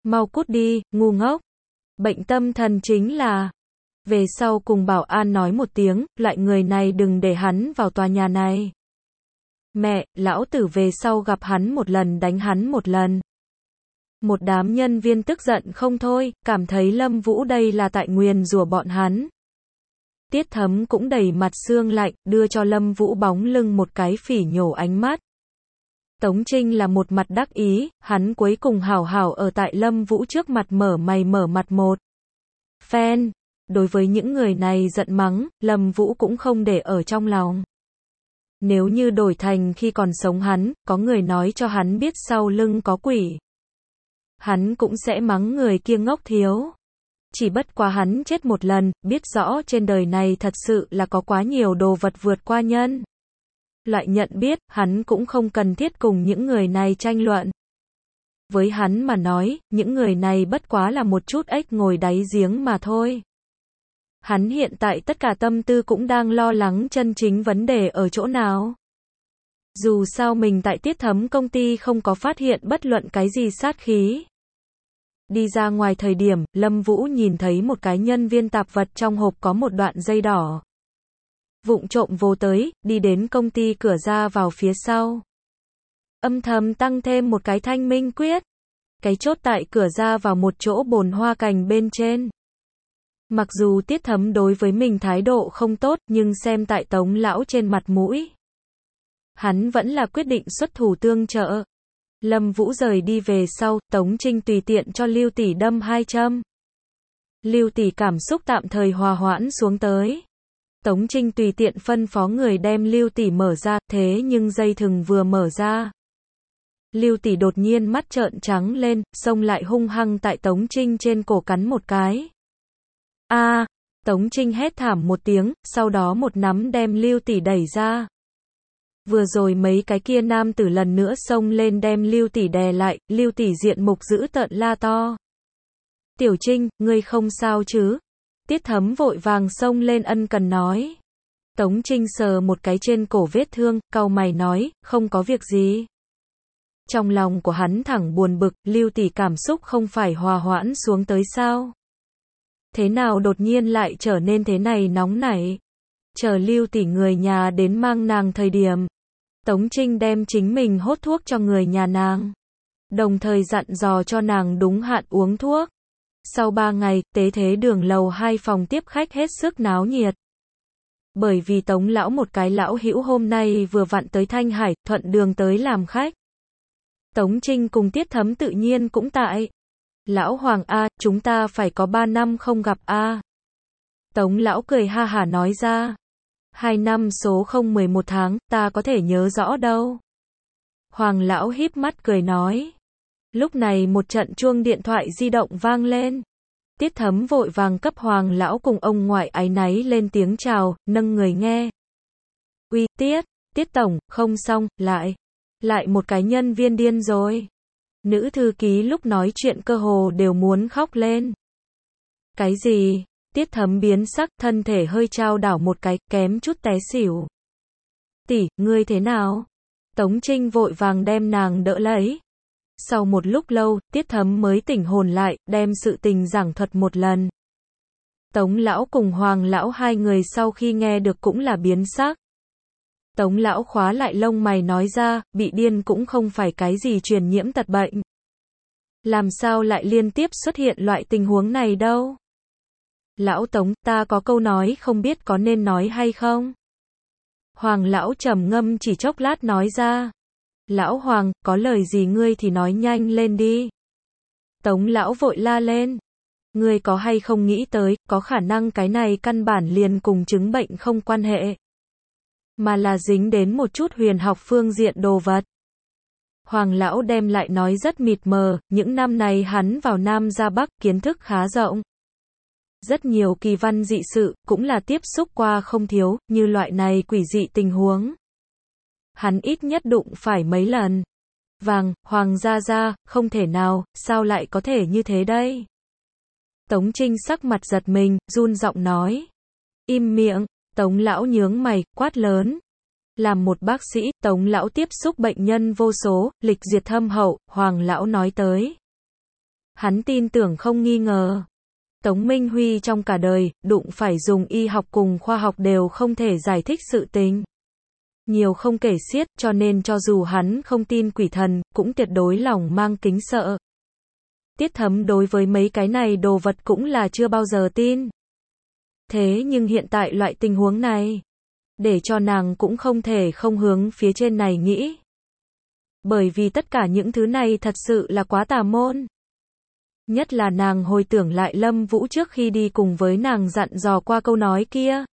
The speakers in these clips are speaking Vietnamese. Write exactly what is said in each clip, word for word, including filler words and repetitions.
Mau cút đi, ngu ngốc. Bệnh tâm thần chính là... Về sau cùng bảo an nói một tiếng, loại người này đừng để hắn vào tòa nhà này. Mẹ, lão tử về sau gặp hắn một lần đánh hắn một lần. Một đám nhân viên tức giận không thôi, cảm thấy Lâm Vũ đây là tại nguyền rủa bọn hắn. Tiết Thấm cũng đầy mặt sương lạnh, đưa cho Lâm Vũ bóng lưng một cái phỉ nhổ ánh mắt. Tống Trinh là một mặt đắc ý, hắn cuối cùng hảo hảo ở tại Lâm Vũ trước mặt mở mày mở mặt một phen. Đối với những người này giận mắng, Lâm Vũ cũng không để ở trong lòng. Nếu như đổi thành khi còn sống hắn, có người nói cho hắn biết sau lưng có quỷ, hắn cũng sẽ mắng người kia ngốc thiếu. Chỉ bất quá hắn chết một lần, biết rõ trên đời này thật sự là có quá nhiều đồ vật vượt qua nhân loại nhận biết, hắn cũng không cần thiết cùng những người này tranh luận. Với hắn mà nói, những người này bất quá là một chút ếch ngồi đáy giếng mà thôi. Hắn hiện tại tất cả tâm tư cũng đang lo lắng chân chính vấn đề ở chỗ nào. Dù sao mình tại Tiết Thấm công ty không có phát hiện bất luận cái gì sát khí. Đi ra ngoài thời điểm, Lâm Vũ nhìn thấy một cái nhân viên tạp vật trong hộp có một đoạn dây đỏ. Vụng trộm vô tới, đi đến công ty cửa ra vào phía sau. Âm thầm tăng thêm một cái thanh minh quyết. Cái chốt tại cửa ra vào một chỗ bồn hoa cành bên trên. Mặc dù Tiết Thấm đối với mình thái độ không tốt, nhưng xem tại Tống lão trên mặt mũi, hắn vẫn là quyết định xuất thủ tương trợ. Lâm Vũ rời đi về sau, Tống Trinh tùy tiện cho Lưu tỷ đâm hai châm. Lưu tỷ cảm xúc tạm thời hòa hoãn xuống tới. Tống Trinh tùy tiện phân phó người đem Lưu tỷ mở ra, thế nhưng dây thừng vừa mở ra, Lưu tỷ đột nhiên mắt trợn trắng lên, xông lại hung hăng tại Tống Trinh trên cổ cắn một cái. A, à, Tống Trinh hét thảm một tiếng, sau đó một nắm đem Lưu tỷ đẩy ra. Vừa rồi mấy cái kia nam tử lần nữa xông lên đem Lưu tỷ đè lại, Lưu tỷ diện mục dữ tợn la to. Tiểu Trinh, ngươi không sao chứ? Tiết Thấm vội vàng xông lên ân cần nói. Tống Trinh sờ một cái trên cổ vết thương, cau mày nói, không có việc gì. Trong lòng của hắn thẳng buồn bực, Lưu tỷ cảm xúc không phải hòa hoãn xuống tới sao? Thế nào đột nhiên lại trở nên thế này nóng nảy? Chờ Lưu tỷ người nhà đến mang nàng thời điểm, Tống Trinh đem chính mình hốt thuốc cho người nhà nàng, đồng thời dặn dò cho nàng đúng hạn uống thuốc. Sau ba ngày, tế thế đường lầu hai phòng tiếp khách hết sức náo nhiệt. Bởi vì Tống lão một cái lão hữu hôm nay vừa vặn tới Thanh Hải, thuận đường tới làm khách. Tống Trinh cùng Tiết Thấm tự nhiên cũng tại. Lão Hoàng A, chúng ta phải có ba năm không gặp A. Tống lão cười ha hả nói ra. Hai năm số không mười một tháng, ta có thể nhớ rõ đâu. Hoàng lão híp mắt cười nói. Lúc này một trận chuông điện thoại di động vang lên. Tiết Thấm vội vàng cấp Hoàng lão cùng ông ngoại áy náy lên tiếng chào, nâng người nghe. Uy, Tiết, Tiết tổng, không xong, lại, lại một cái nhân viên điên rồi. Nữ thư ký lúc nói chuyện cơ hồ đều muốn khóc lên. Cái gì? Tiết Thấm biến sắc, thân thể hơi chao đảo một cái, kém chút té xỉu. Tỷ, ngươi thế nào? Tống Trinh vội vàng đem nàng đỡ lấy. Sau một lúc lâu, Tiết Thấm mới tỉnh hồn lại, đem sự tình giảng thuật một lần. Tống lão cùng Hoàng lão hai người sau khi nghe được cũng là biến sắc. Tống lão khóa lại lông mày nói ra, bị điên cũng không phải cái gì truyền nhiễm tật bệnh. Làm sao lại liên tiếp xuất hiện loại tình huống này đâu? Lão Tống, ta có câu nói không biết có nên nói hay không? Hoàng lão trầm ngâm chỉ chốc lát nói ra. Lão Hoàng, có lời gì ngươi thì nói nhanh lên đi. Tống lão vội la lên. Ngươi có hay không nghĩ tới, có khả năng cái này căn bản liền cùng chứng bệnh không quan hệ, mà là dính đến một chút huyền học phương diện đồ vật. Hoàng lão đem lại nói rất mịt mờ, những năm này hắn vào Nam ra Bắc kiến thức khá rộng. Rất nhiều kỳ văn dị sự, cũng là tiếp xúc qua không thiếu, như loại này quỷ dị tình huống. Hắn ít nhất đụng phải mấy lần. Vàng, Hoàng gia gia, không thể nào, sao lại có thể như thế đây? Tống Trinh sắc mặt giật mình, run giọng nói. Im miệng, Tống lão nhướng mày, quát lớn. Làm một bác sĩ, Tống lão tiếp xúc bệnh nhân vô số, lịch duyệt thâm hậu, Hoàng lão nói tới. Hắn tin tưởng không nghi ngờ. Tống Minh Huy trong cả đời, đụng phải dùng y học cùng khoa học đều không thể giải thích sự tình. Nhiều không kể xiết, cho nên cho dù hắn không tin quỷ thần, cũng tuyệt đối lòng mang kính sợ. Tiết Thấm đối với mấy cái này đồ vật cũng là chưa bao giờ tin. Thế nhưng hiện tại loại tình huống này, để cho nàng cũng không thể không hướng phía trên này nghĩ. Bởi vì tất cả những thứ này thật sự là quá tà môn. Nhất là nàng hồi tưởng lại Lâm Vũ trước khi đi cùng với nàng dặn dò qua câu nói kia.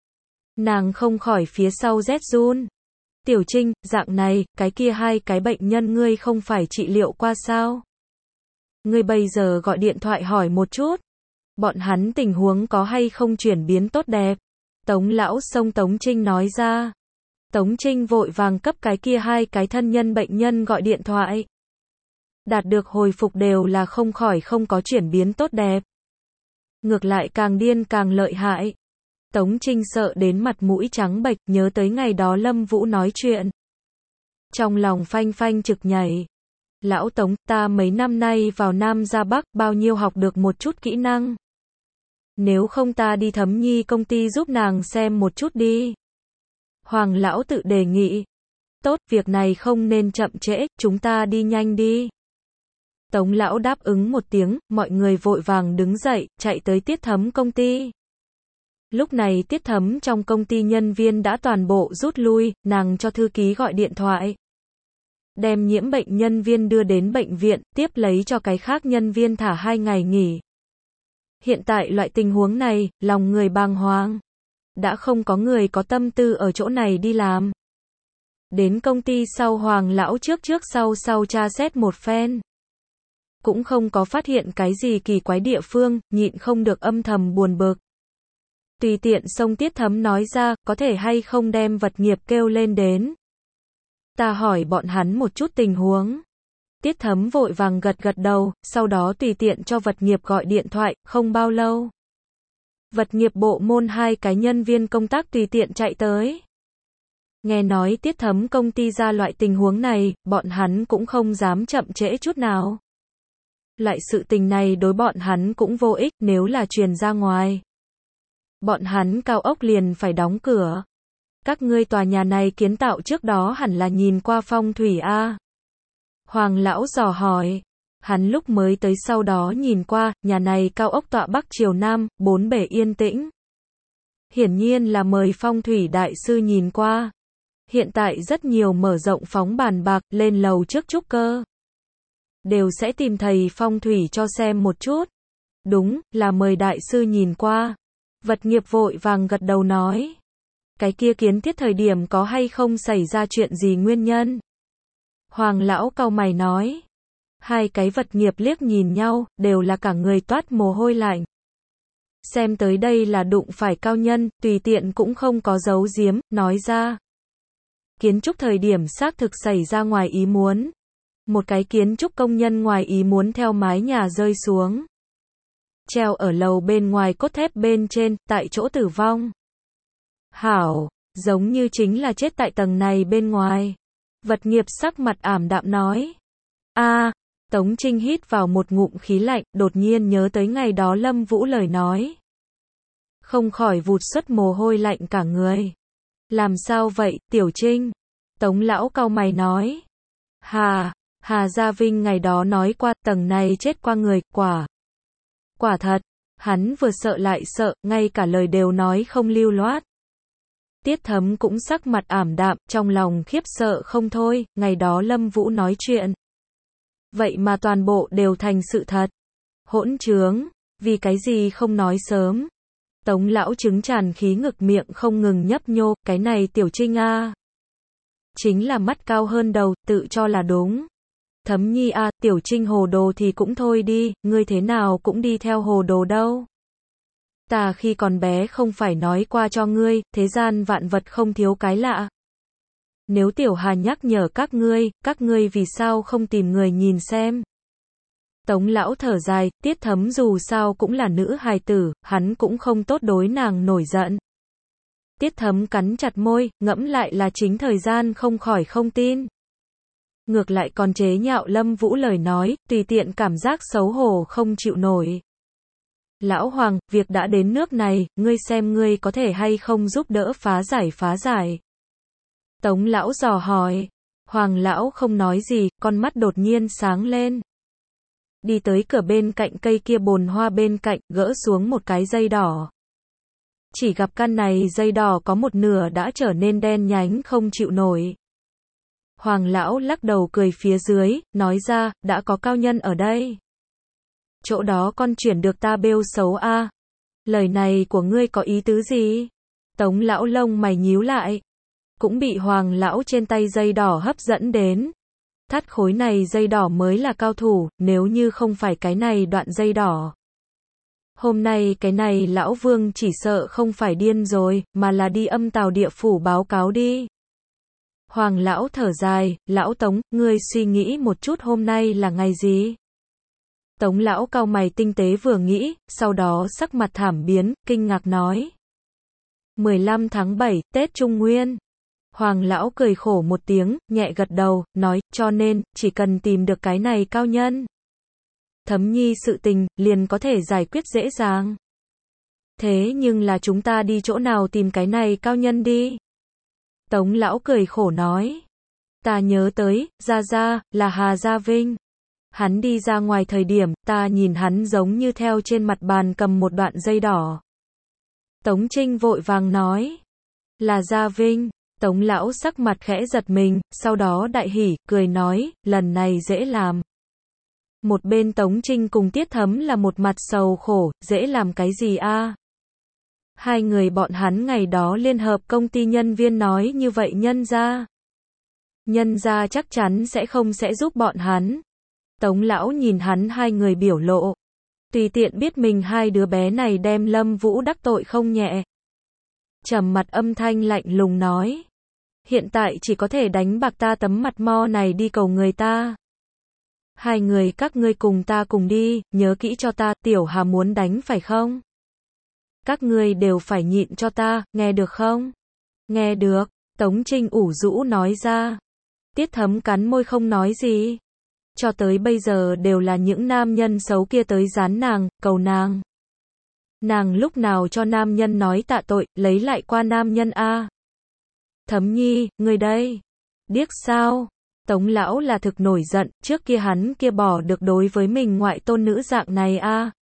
Nàng không khỏi phía sau rét run. Tiểu Trinh, dạng này, cái kia hai cái bệnh nhân ngươi không phải trị liệu qua sao? Ngươi bây giờ gọi điện thoại hỏi một chút. Bọn hắn tình huống có hay không chuyển biến tốt đẹp? Tống lão xông Tống Trinh nói ra. Tống Trinh vội vàng cấp cái kia hai cái thân nhân bệnh nhân gọi điện thoại. Đạt được hồi phục đều là không khỏi không có chuyển biến tốt đẹp. Ngược lại càng điên càng lợi hại. Tống Trinh sợ đến mặt mũi trắng bệch, nhớ tới ngày đó Lâm Vũ nói chuyện. Trong lòng phanh phanh trực nhảy. Lão Tống, ta mấy năm nay vào Nam ra Bắc, bao nhiêu học được một chút kỹ năng. Nếu không ta đi Thấm Nhi công ty giúp nàng xem một chút đi. Hoàng lão tự đề nghị. Tốt, việc này không nên chậm trễ, chúng ta đi nhanh đi. Tống lão đáp ứng một tiếng, mọi người vội vàng đứng dậy, chạy tới Tiết Thấm công ty. Lúc này Tiết Thấm trong công ty nhân viên đã toàn bộ rút lui, nàng cho thư ký gọi điện thoại. Đem nhiễm bệnh nhân viên đưa đến bệnh viện, tiếp lấy cho cái khác nhân viên thả hai ngày nghỉ. Hiện tại loại tình huống này, lòng người bàng hoàng. Đã không có người có tâm tư ở chỗ này đi làm. Đến công ty sau Hoàng lão trước trước sau sau tra xét một phen. Cũng không có phát hiện cái gì kỳ quái địa phương, nhịn không được âm thầm buồn bực. Tùy tiện xông Tiết Thấm nói ra, có thể hay không đem vật nghiệp kêu lên đến. Ta hỏi bọn hắn một chút tình huống. Tiết Thấm vội vàng gật gật đầu, sau đó tùy tiện cho vật nghiệp gọi điện thoại, không bao lâu. Vật nghiệp bộ môn hai cái nhân viên công tác tùy tiện chạy tới. Nghe nói Tiết Thấm công ty ra loại tình huống này, bọn hắn cũng không dám chậm trễ chút nào. Loại sự tình này đối bọn hắn cũng vô ích nếu là truyền ra ngoài. Bọn hắn cao ốc liền phải đóng cửa. Các ngươi tòa nhà này kiến tạo trước đó hẳn là nhìn qua phong thủy a. Hoàng lão dò hỏi. Hắn lúc mới tới sau đó nhìn qua, nhà này cao ốc tọa bắc chiều nam, bốn bể yên tĩnh. Hiển nhiên là mời phong thủy đại sư nhìn qua. Hiện tại rất nhiều mở rộng phóng bàn bạc, lên lầu trước trúc cơ. Đều sẽ tìm thầy phong thủy cho xem một chút. Đúng, là mời đại sư nhìn qua. Vật nghiệp vội vàng gật đầu nói. Cái kia kiến thiết thời điểm có hay không xảy ra chuyện gì nguyên nhân? Hoàng lão cau mày nói. Hai cái vật nghiệp liếc nhìn nhau, đều là cả người toát mồ hôi lạnh. Xem tới đây là đụng phải cao nhân, tùy tiện cũng không có giấu giếm, nói ra. Kiến trúc thời điểm xác thực xảy ra ngoài ý muốn. Một cái kiến trúc công nhân ngoài ý muốn theo mái nhà rơi xuống. Treo ở lầu bên ngoài cốt thép bên trên, tại chỗ tử vong. Hảo, giống như chính là chết tại tầng này bên ngoài. Vật nghiệp sắc mặt ảm đạm nói. A, Tống Trinh hít vào một ngụm khí lạnh, đột nhiên nhớ tới ngày đó Lâm Vũ lời nói. Không khỏi vụt xuất mồ hôi lạnh cả người. Làm sao vậy, Tiểu Trinh? Tống lão cau mày nói. Hà, Hà Gia Vinh ngày đó nói qua tầng này chết qua người, quả. Quả thật, hắn vừa sợ lại sợ, ngay cả lời đều nói không lưu loát. Tiết Thấm cũng sắc mặt ảm đạm, trong lòng khiếp sợ không thôi, ngày đó Lâm Vũ nói chuyện. Vậy mà toàn bộ đều thành sự thật. Hỗn trướng, vì cái gì không nói sớm. Tống lão trứng tràn khí ngực miệng không ngừng nhấp nhô, cái này Tiểu Trinh a. Chính là mắt cao hơn đầu, tự cho là đúng. Thấm Nhi a, Tiểu Trinh hồ đồ thì cũng thôi đi, ngươi thế nào cũng đi theo hồ đồ đâu. Ta khi còn bé không phải nói qua cho ngươi, thế gian vạn vật không thiếu cái lạ. Nếu Tiểu Hà nhắc nhở các ngươi, các ngươi vì sao không tìm người nhìn xem. Tống lão thở dài, Tiết Thấm dù sao cũng là nữ hài tử, hắn cũng không tốt đối nàng nổi giận. Tiết Thấm cắn chặt môi, ngẫm lại là chính thời gian không khỏi không tin. Ngược lại còn chế nhạo Lâm Vũ lời nói, tùy tiện cảm giác xấu hổ không chịu nổi. Lão Hoàng, việc đã đến nước này, ngươi xem ngươi có thể hay không giúp đỡ phá giải phá giải. Tống lão dò hỏi. Hoàng lão không nói gì, con mắt đột nhiên sáng lên. Đi tới cửa bên cạnh cây kia bồn hoa bên cạnh, gỡ xuống một cái dây đỏ. Chỉ gặp căn này dây đỏ có một nửa đã trở nên đen nhánh không chịu nổi. Hoàng lão lắc đầu cười phía dưới, nói ra, đã có cao nhân ở đây. Chỗ đó con chuyển được ta bêu xấu a. À. Lời này của ngươi có ý tứ gì? Tống lão lông mày nhíu lại. Cũng bị hoàng lão trên tay dây đỏ hấp dẫn đến. Thắt khối này dây đỏ mới là cao thủ, nếu như không phải cái này đoạn dây đỏ. Hôm nay cái này lão vương chỉ sợ không phải điên rồi, mà là đi âm tào địa phủ báo cáo đi. Hoàng lão thở dài, lão Tống, ngươi suy nghĩ một chút hôm nay là ngày gì? Tống lão cau mày tinh tế vừa nghĩ, sau đó sắc mặt thảm biến, kinh ngạc nói. mười lăm tháng bảy, Tết Trung Nguyên. Hoàng lão cười khổ một tiếng, nhẹ gật đầu, nói, cho nên, chỉ cần tìm được cái này cao nhân. Thấm nhi sự tình, liền có thể giải quyết dễ dàng. Thế nhưng là chúng ta đi chỗ nào tìm cái này cao nhân đi? Tống lão cười khổ nói. Ta nhớ tới, Gia Gia, là Hà Gia Vinh. Hắn đi ra ngoài thời điểm, ta nhìn hắn giống như theo trên mặt bàn cầm một đoạn dây đỏ. Tống Trinh vội vàng nói. Là Gia Vinh. Tống lão sắc mặt khẽ giật mình, sau đó đại hỉ, cười nói, lần này dễ làm. Một bên Tống Trinh cùng Tiết Thấm là một mặt sầu khổ, dễ làm cái gì a? Hai người bọn hắn ngày đó liên hợp công ty nhân viên nói như vậy nhân gia. Nhân gia chắc chắn sẽ không sẽ giúp bọn hắn. Tống lão nhìn hắn hai người biểu lộ. Tùy tiện biết mình hai đứa bé này đem Lâm Vũ đắc tội không nhẹ. Trầm mặt âm thanh lạnh lùng nói. Hiện tại chỉ có thể đánh bạc ta tấm mặt mo này đi cầu người ta. Hai người các ngươi cùng ta cùng đi, nhớ kỹ cho ta, Tiểu Hà muốn đánh phải không? Các ngươi đều phải nhịn cho ta, nghe được không? Nghe được, Tống Trinh ủ rũ nói ra. Tiết Thấm cắn môi không nói gì. Cho tới bây giờ đều là những nam nhân xấu kia tới gián nàng, cầu nàng. Nàng lúc nào cho nam nhân nói tạ tội, lấy lại qua nam nhân a. Thấm nhi, người đây. Điếc sao? Tống lão là thực nổi giận, trước kia hắn kia bỏ được đối với mình ngoại tôn nữ dạng này a.